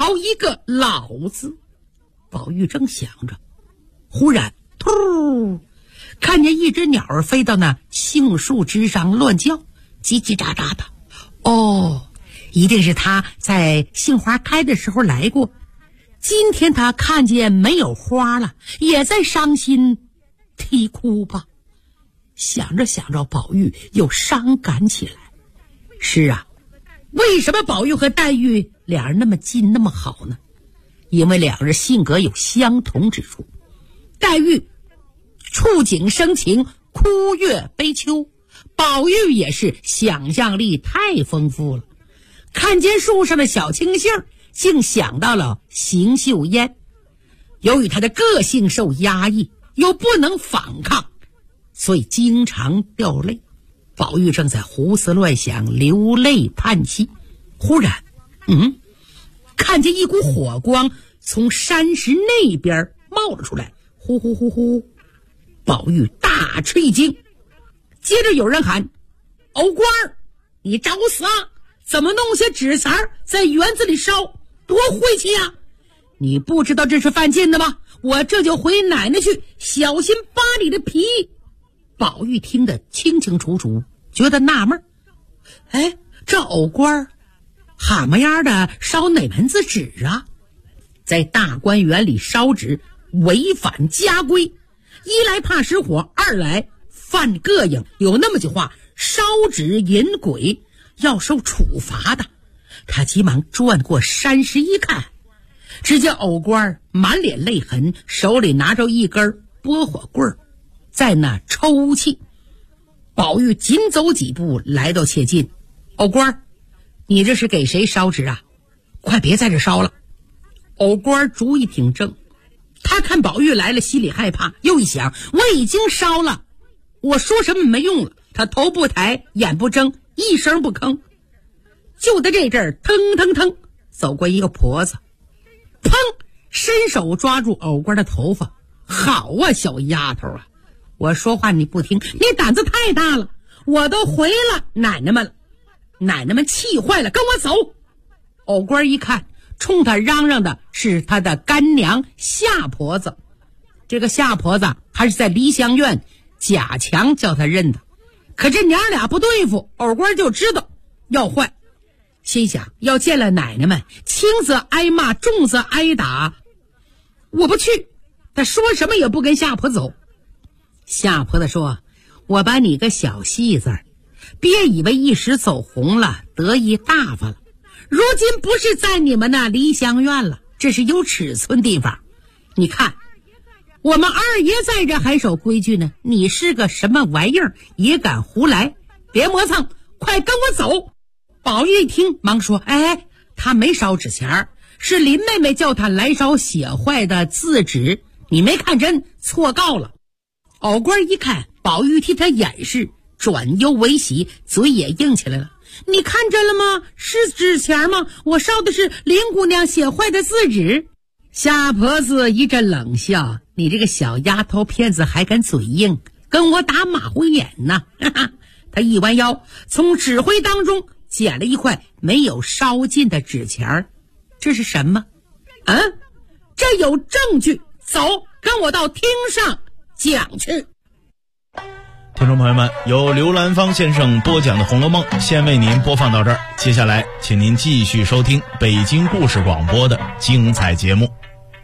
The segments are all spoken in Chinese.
好一个老字。宝玉正想着，忽然突看见一只鸟儿飞到那杏树枝上乱叫，叽叽喳喳的。哦，一定是他在杏花开的时候来过，今天他看见没有花了，也在伤心啼哭吧。想着想着，宝玉又伤感起来。是啊，为什么宝玉和黛玉俩人那么近那么好呢？因为两人性格有相同之处。黛玉触景生情，哭月悲秋，宝玉也是想象力太丰富了，看见树上的小青杏，竟想到了邢岫烟。由于他的个性受压抑，又不能反抗，所以经常掉泪。宝玉正在胡思乱想，流泪叹息，忽然看见一股火光从山石那边冒了出来，呼呼呼呼。宝玉大吃一惊，接着有人喊：藕官儿，你找死啊！怎么弄些纸钱在园子里烧，多晦气啊！你不知道这是犯禁的吗？我这就回奶奶去，小心扒你的皮。宝玉听得清清楚楚，觉得纳闷，哎，这藕官儿蛤蟆样的烧哪门子纸啊？在大观园里烧纸违反家规，一来怕失火，二来犯膈应。有那么句话，烧纸引鬼，要受处罚的。他急忙转过山石一看，只见藕官满脸泪痕，手里拿着一根拨火棍，在那抽泣。宝玉紧走几步来到切近，藕官，你这是给谁烧纸啊？快别在这烧了。藕官主意挺正，他看宝玉来了，心里害怕，又一想，我已经烧了，我说什么没用了。他头不抬，眼不睁，一声不吭。就在这阵儿，腾腾腾走过一个婆子，砰，伸手抓住藕官的头发。好啊，小丫头啊，我说话你不听，你胆子太大了，我都回了奶奶们了。奶奶们气坏了，跟我走。藕官一看，冲他嚷嚷的是他的干娘夏婆子。这个夏婆子还是在梨香院贾强叫他认的，可这娘俩不对付，藕官就知道要坏，心想要见了奶奶们，轻则挨骂，重则挨打。我不去，他说什么也不跟夏婆走。夏婆子说，我把你个小戏子，别以为一时走红了，得意大发了，如今不是在你们那梨香院了，这是有尺寸地方。你看我们二爷在这还守规矩呢，你是个什么玩意儿也敢胡来，别磨蹭，快跟我走。宝玉一听忙说，哎，他没烧纸钱，是林妹妹叫他来烧写坏的字纸，你没看真，错告了。藕官一看宝玉替他掩饰，转忧为喜，嘴也硬起来了。你看真了吗？是纸钱吗？我烧的是林姑娘写坏的字纸。夏婆子一阵冷笑，你这个小丫头片子还敢嘴硬，跟我打马虎眼呢。他一弯腰，从纸灰当中捡了一块没有烧尽的纸钱。这是什么？这有证据，走，跟我到厅上讲去。 听众朋友们，由刘兰芳先生播讲的《红楼梦》先为您播放到这儿，接下来请您继续收听北京故事广播的精彩节目。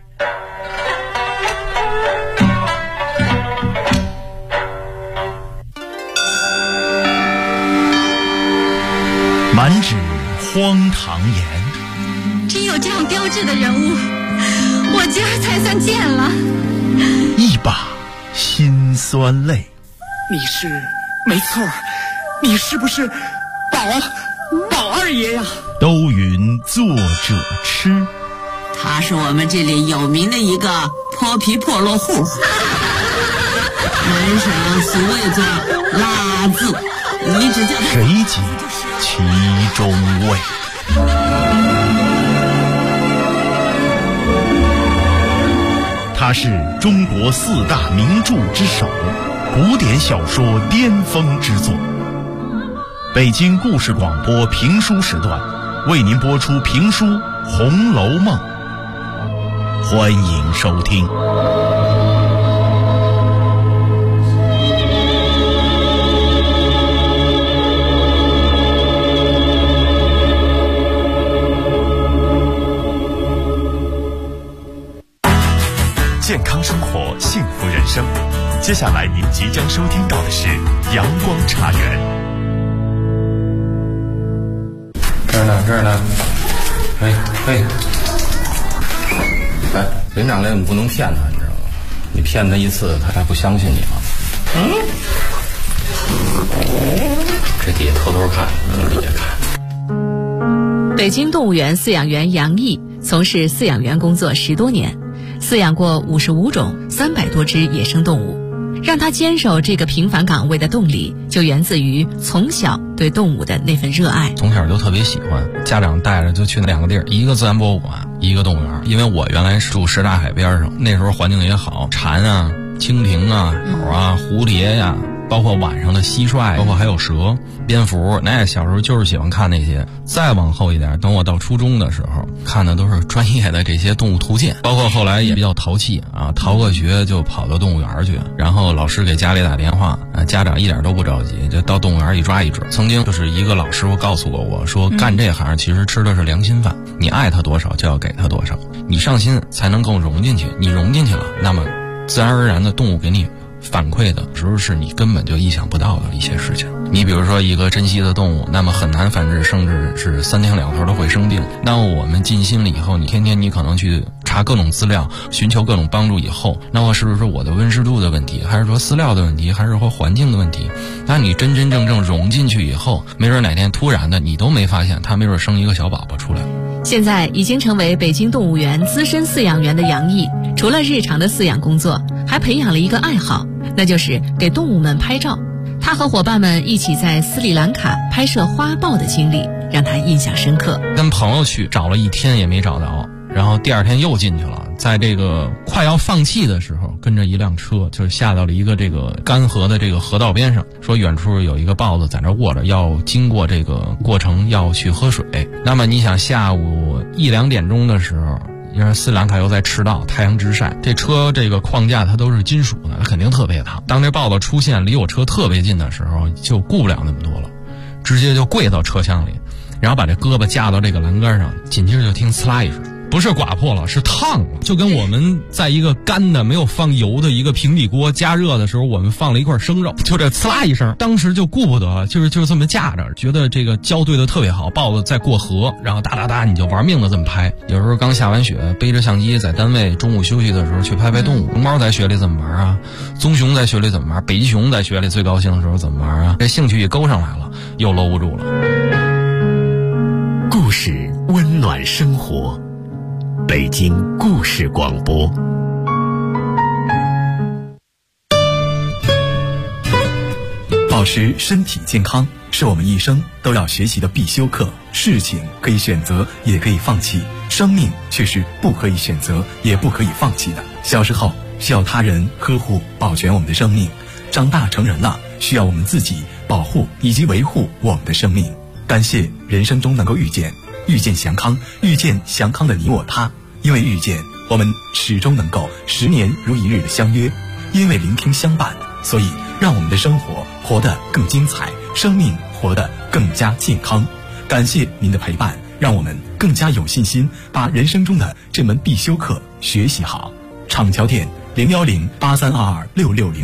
满纸荒唐言， 真有这样标致的人物，我今儿才算见了。 一把辛酸泪。 你是没错，你是不是宝二爷呀？ 都云作者痴， 他是我们这里有名的一个泼皮破落户，人生所谓作拉字，你只叫他谁解其中味？他是中国4大名著之首，古典小说巅峰之作。北京故事广播评书时段为您播出评书《 红楼梦》，欢迎收听。 健康生活，幸福人生。接下来您即将收听到的是阳光茶园。 这儿呢，哎，连长来，你不能骗他，你知道吗？你骗他一次，他还不相信你吗？这底下偷偷看，底下看。 北京动物园饲养员杨毅从事饲养员工作10多年，饲养过55种300多只野生动物。让他坚守这个平凡岗位的动力，就源自于从小对动物的那份热爱。 从小就特别喜欢，家长带着就去2个地儿，一个自然博物馆，一个动物园。因为我原来是住什刹海边上，那时候环境也好，蝉啊、蜻蜓啊、鸟啊、蝴蝶呀，包括晚上的蟋蟀，包括还有蛇、蝙蝠，那小时候就是喜欢看那些。再往后一点，等我到初中的时候，看的都是专业的这些动物图鉴，包括后来也比较淘气啊，逃个学就跑到动物园去，然后老师给家里打电话，家长一点都不着急，就到动物园一抓一准。曾经就是一个老师傅告诉过我说，干这行其实吃的是良心饭，你爱他多少就要给他多少，你上心才能更融进去，你融进去了，那么自然而然的动物给你反馈的时候是你根本就意想不到的一些事情。你比如说一个珍稀的动物，那么很难繁殖，甚至是3天2头都会生病。那么我们尽心了以后，你天天你可能去查各种资料，寻求各种帮助以后，那么是不是我的温湿度的问题，还是说饲料的问题，还是说环境的问题？那你真真正正融进去以后，没准哪天突然的你都没发现，它没准生一个小宝宝出来。 现在已经成为北京动物园资深饲养员的杨毅，除了日常的饲养工作，还培养了一个爱好，那就是给动物们拍照。他和伙伴们一起在斯里兰卡拍摄花豹的经历让他印象深刻。 跟朋友去找了1天也没找到，然后第2天又进去了，在这个快要放弃的时候，跟着一辆车就下到了一个这个干河的这个河道边上，说远处有一个豹子在那卧着，要经过这个过程要去喝水。那么你想下午1、2点钟的时候，因为斯里兰卡又在赤道，太阳直晒，这车这个框架它都是金属的，它肯定特别烫。当这豹子出现离我车特别近的时候，就顾不了那么多了，直接就跪到车厢里，然后把这胳膊架到这个栏杆上，紧接着就听呲啦一声，不是刮破了，是烫了，就跟我们在一个干的没有放油的一个平底锅加热的时候，我们放了一块生肉，就这呲啦一声，当时就顾不得，就是这么架着，觉得这个胶对的特别好，豹子在过河，然后哒哒哒你就玩命的这么拍。有时候刚下完雪，背着相机在单位中午休息的时候去拍拍动物，龙猫在雪里怎么玩啊，棕熊在雪里怎么玩，北极熊在雪里最高兴的时候怎么玩啊，这兴趣一勾上来了，又搂不住了。 故事温暖生活，北京故事广播。保持身体健康是我们一生都要学习的必修课。事情可以选择，也可以放弃，生命却是不可以选择，也不可以放弃的。小时候需要他人呵护保全我们的生命，长大成人了需要我们自己保护以及维护我们的生命。感谢人生中能够遇见祥康，遇见祥康的你我他。因为遇见，我们始终能够10年如一日的相约；因为聆听相伴，所以让我们的生活活得更精彩，生命活得更加健康。感谢您的陪伴，让我们更加有信心把人生中的这门必修课学习好。厂桥店01083226605